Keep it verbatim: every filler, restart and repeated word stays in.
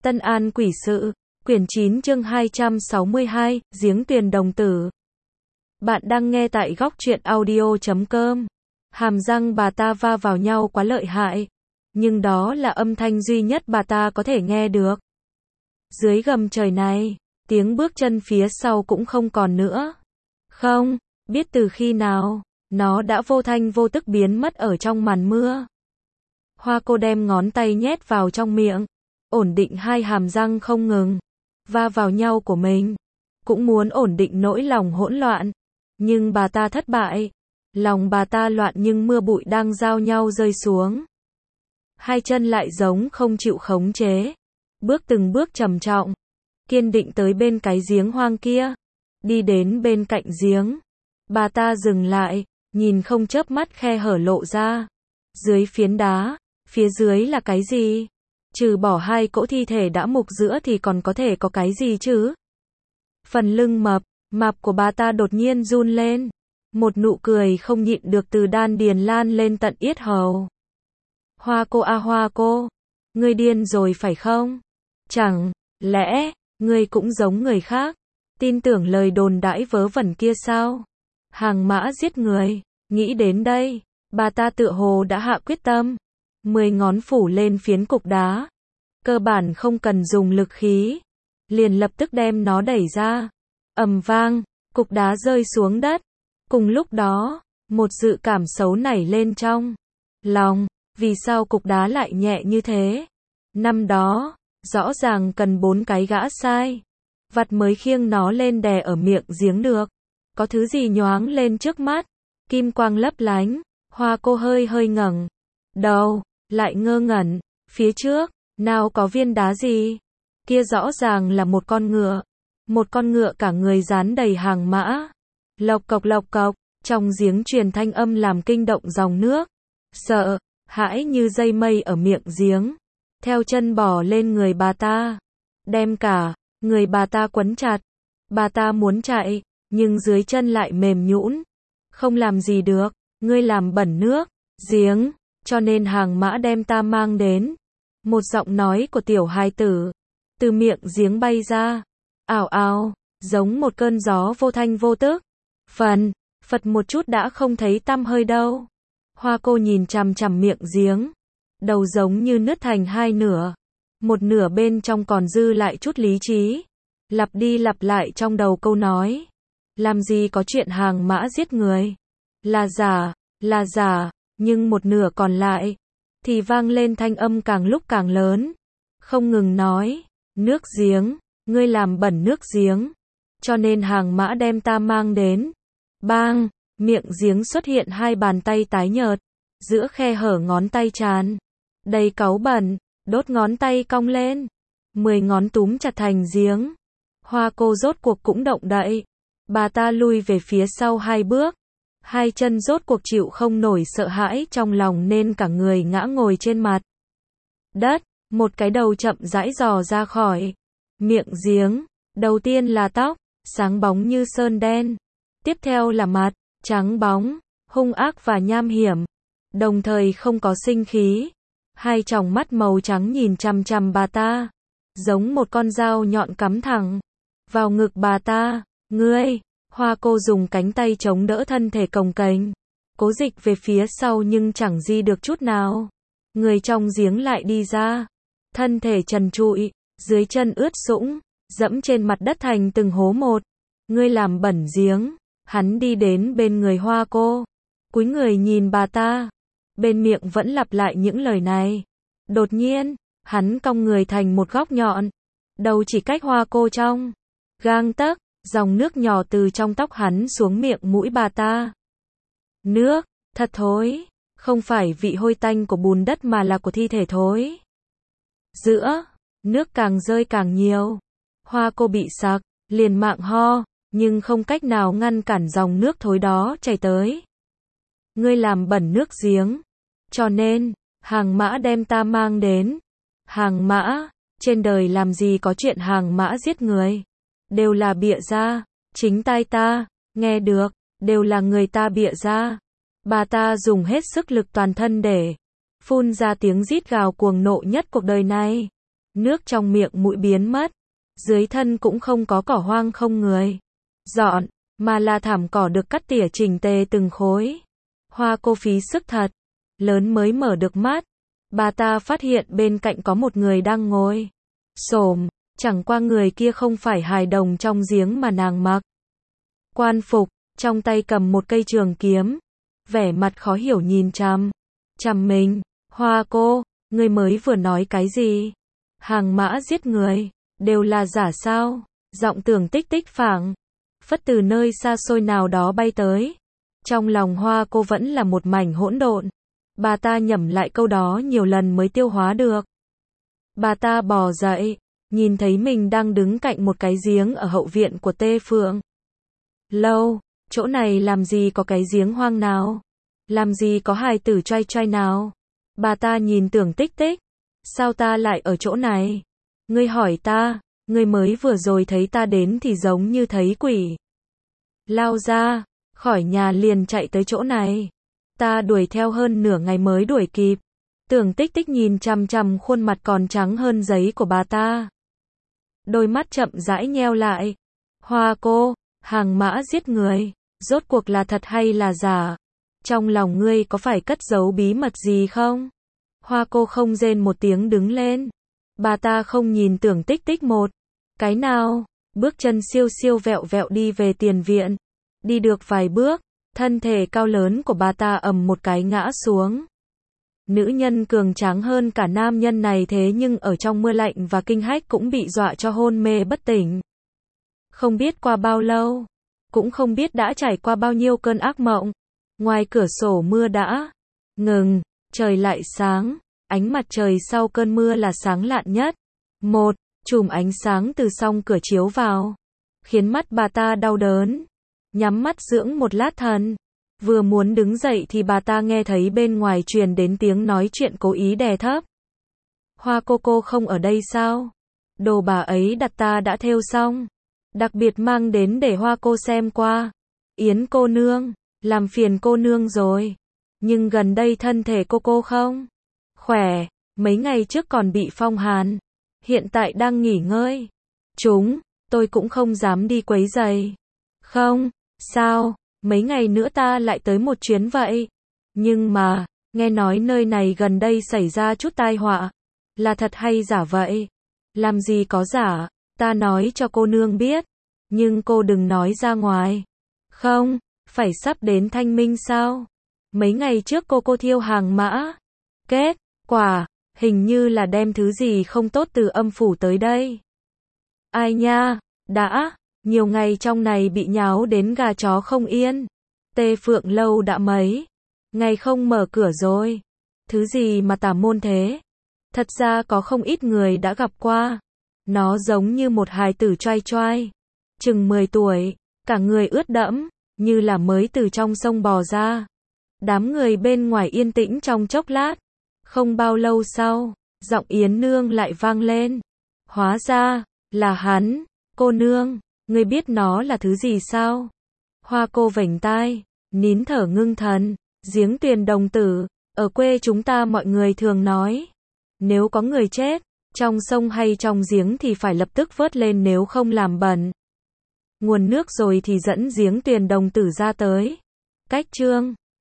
Tân An Quỷ Sự, quyển chín chương hai trăm sáu mươi hai, Giếng Tuyền Đồng Tử. Bạn đang nghe tại góc truyện audio chấm com. Hàm răng bà ta va vào nhau quá lợi hại, nhưng đó là âm thanh duy nhất bà ta có thể nghe được. Dưới gầm trời này, tiếng bước chân phía sau cũng không còn nữa. Không biết từ khi nào, nó đã vô thanh vô tức biến mất ở trong màn mưa. Hoa cô đem ngón tay nhét vào trong miệng, ổn định hai hàm răng không ngừng va vào nhau của mình, cũng muốn ổn định nỗi lòng hỗn loạn, nhưng bà ta thất bại. Lòng bà ta loạn nhưng mưa bụi đang giao nhau rơi xuống. Hai chân lại giống không chịu khống chế, bước từng bước trầm trọng, kiên định tới bên cái giếng hoang kia. Đi đến bên cạnh giếng, bà ta dừng lại, nhìn không chớp mắt khe hở lộ ra. Dưới phiến đá, phía dưới là cái gì? Trừ bỏ hai cỗ thi thể đã mục giữa thì còn có thể có cái gì chứ? Phần lưng mập, mạp của bà ta đột nhiên run lên. Một nụ cười không nhịn được từ đan điền lan lên tận yết hầu. Hoa cô a hoa cô, ngươi điên rồi phải không? Chẳng lẽ, ngươi cũng giống người khác, tin tưởng lời đồn đãi vớ vẩn kia sao? Hàng mã giết người, nghĩ đến đây, bà ta tựa hồ đã hạ quyết tâm. Mười ngón phủ lên phiến cục đá, cơ bản không cần dùng lực khí, liền lập tức đem nó đẩy ra. Ầm vang, cục đá rơi xuống đất. Cùng lúc đó, một dự cảm xấu nảy lên trong lòng, vì sao cục đá lại nhẹ như thế? Năm đó, rõ ràng cần bốn cái gã sai vặt mới khiêng nó lên đè ở miệng giếng được. Có thứ gì nhoáng lên trước mắt, kim quang lấp lánh, hoa cô hơi hơi ngẩng đầu, lại ngơ ngẩn, phía trước, nào có viên đá gì? Kia rõ ràng là một con ngựa, một con ngựa cả người dán đầy hàng mã. Lộc cộc lộc cộc, trong giếng truyền thanh âm làm kinh động dòng nước. Sợ hãi như dây mây ở miệng giếng, theo chân bò lên người bà ta, đem cả người bà ta quấn chặt. Bà ta muốn chạy, nhưng dưới chân lại mềm nhũn, không làm gì được. Ngươi làm bẩn nước giếng, cho nên hàng mã đem ta mang đến. Một giọng nói của tiểu hài tử từ miệng giếng bay ra, ảo ảo, giống một cơn gió vô thanh vô tức. Phần phật một chút đã không thấy tăm hơi đâu. Hoa cô nhìn chằm chằm miệng giếng, đầu giống như nứt thành hai nửa, một nửa bên trong còn dư lại chút lý trí, lặp đi lặp lại trong đầu câu nói, làm gì có chuyện hàng mã giết người, là giả, là giả. Nhưng một nửa còn lại thì vang lên thanh âm càng lúc càng lớn, không ngừng nói, nước giếng, ngươi làm bẩn nước giếng, cho nên hàng mã đem ta mang đến. Bang, miệng giếng xuất hiện hai bàn tay tái nhợt, giữa khe hở ngón tay tràn đầy cáu bẩn, đốt ngón tay cong lên, mười ngón túm chặt thành giếng. Hoa cô rốt cuộc cũng động đậy, bà ta lui về phía sau hai bước, hai chân rốt cuộc chịu không nổi sợ hãi trong lòng nên cả người ngã ngồi trên mặt đất, một cái đầu chậm rãi dò ra khỏi miệng giếng. Đầu tiên là tóc, sáng bóng như sơn đen, tiếp theo là mặt, trắng bóng, hung ác và nham hiểm, đồng thời không có sinh khí. Hai tròng mắt màu trắng nhìn chằm chằm bà ta, giống một con dao nhọn cắm thẳng vào ngực bà ta. Ngươi, hoa cô dùng cánh tay chống đỡ thân thể cồng kềnh, cố dịch về phía sau nhưng chẳng di được chút nào. Người trong giếng lại đi ra, thân thể trần trụi, dưới chân ướt sũng, dẫm trên mặt đất thành từng hố một. Ngươi làm bẩn giếng. Hắn đi đến bên người hoa cô, cúi người nhìn bà ta, bên miệng vẫn lặp lại những lời này. Đột nhiên, hắn cong người thành một góc nhọn, đầu chỉ cách hoa cô trong gang tấc, dòng nước nhỏ từ trong tóc hắn xuống miệng mũi bà ta. Nước, thật thối, không phải vị hôi tanh của bùn đất mà là của thi thể thối. Giữa, nước càng rơi càng nhiều. Hoa cô bị sặc, liền mạng ho, nhưng không cách nào ngăn cản dòng nước thối đó chảy tới. Ngươi làm bẩn nước giếng, cho nên, hàng mã đem ta mang đến. Hàng mã, trên đời làm gì có chuyện hàng mã giết người, đều là bịa ra, chính tai ta nghe được, đều là người ta bịa ra. Bà ta dùng hết sức lực toàn thân để phun ra tiếng rít gào cuồng nộ nhất cuộc đời này. Nước trong miệng mũi biến mất. Dưới thân cũng không có cỏ hoang không người dọn, mà là thảm cỏ được cắt tỉa chỉnh tề từng khối. Hoa cô phí sức thật, lớn mới mở được mắt. Bà ta phát hiện bên cạnh có một người đang ngồi xổm, chẳng qua người kia không phải hài đồng trong giếng mà nàng mặc quan phục, trong tay cầm một cây trường kiếm, vẻ mặt khó hiểu nhìn chằm chằm mình. Hoa cô, ngươi mới vừa nói cái gì? Hàng mã giết người, đều là giả sao? Giọng Tưởng Tích Tích phảng phất từ nơi xa xôi nào đó bay tới. Trong lòng Hoa cô vẫn là một mảnh hỗn độn. Bà ta nhẩm lại câu đó nhiều lần mới tiêu hóa được. Bà ta bò dậy, nhìn thấy mình đang đứng cạnh một cái giếng ở hậu viện của Tê Phượng Lâu. Chỗ này làm gì có cái giếng hoang nào? Làm gì có hài tử trai trai nào? Bà ta nhìn Tưởng Tích Tích. Sao ta lại ở chỗ này? Ngươi hỏi ta, ngươi mới vừa rồi thấy ta đến thì giống như thấy quỷ. Lao ra, khỏi nhà liền chạy tới chỗ này. Ta đuổi theo hơn nửa ngày mới đuổi kịp. Tưởng Tích Tích nhìn chằm chằm khuôn mặt còn trắng hơn giấy của bà ta. Đôi mắt chậm rãi nheo lại. Hoa cô, hàng mã giết người, rốt cuộc là thật hay là giả? Trong lòng ngươi có phải cất giấu bí mật gì không? Hoa cô không rên một tiếng đứng lên. Bà ta không nhìn Tưởng Tích Tích một cái nào, bước chân siêu siêu vẹo vẹo đi về tiền viện. Đi được vài bước, thân thể cao lớn của bà ta ầm một cái ngã xuống. Nữ nhân cường tráng hơn cả nam nhân này thế nhưng ở trong mưa lạnh và kinh hách cũng bị dọa cho hôn mê bất tỉnh. Không biết qua bao lâu, cũng không biết đã trải qua bao nhiêu cơn ác mộng. Ngoài cửa sổ mưa đã ngừng, trời lại sáng, ánh mặt trời sau cơn mưa là sáng lạn nhất. Một chùm ánh sáng từ song cửa chiếu vào, khiến mắt bà ta đau đớn. Nhắm mắt dưỡng một lát thần. Vừa muốn đứng dậy thì bà ta nghe thấy bên ngoài truyền đến tiếng nói chuyện cố ý đè thấp. Hoa cô cô không ở đây sao? Đồ bà ấy đặt ta đã thêu xong, đặc biệt mang đến để Hoa cô xem qua. Yến cô nương, làm phiền cô nương rồi. Nhưng gần đây thân thể cô cô không khỏe, mấy ngày trước còn bị phong hàn, hiện tại đang nghỉ ngơi. Chúng, tôi cũng không dám đi quấy rầy. Không, sao, mấy ngày nữa ta lại tới một chuyến vậy. Nhưng mà, nghe nói nơi này gần đây xảy ra chút tai họa. Là thật hay giả vậy? Làm gì có giả, ta nói cho cô nương biết. Nhưng cô đừng nói ra ngoài. Không, phải sắp đến thanh minh sao? Mấy ngày trước cô cô thiêu hàng mã. Kết quả, hình như là đem thứ gì không tốt từ âm phủ tới đây. Ai nha, đã, nhiều ngày trong này bị nháo đến gà chó không yên. Tê Phượng Lâu đã mấy ngày không mở cửa rồi. Thứ gì mà tà môn thế? Thật ra có không ít người đã gặp qua. Nó giống như một hài tử choai choai, chừng mười tuổi, cả người ướt đẫm, như là mới từ trong sông bò ra. Đám người bên ngoài yên tĩnh trong chốc lát. Không bao lâu sau, giọng Yến nương lại vang lên. Hóa ra, là hắn. Cô nương, ngươi biết nó là thứ gì sao? Hoa cô vểnh tai, nín thở ngưng thần. Giếng tuyền đồng tử, ở quê chúng ta mọi người thường nói. Nếu có người chết, trong sông hay trong giếng thì phải lập tức vớt lên nếu không làm bẩn nguồn nước rồi thì dẫn giếng tuyền đồng tử ra tới. Cách chương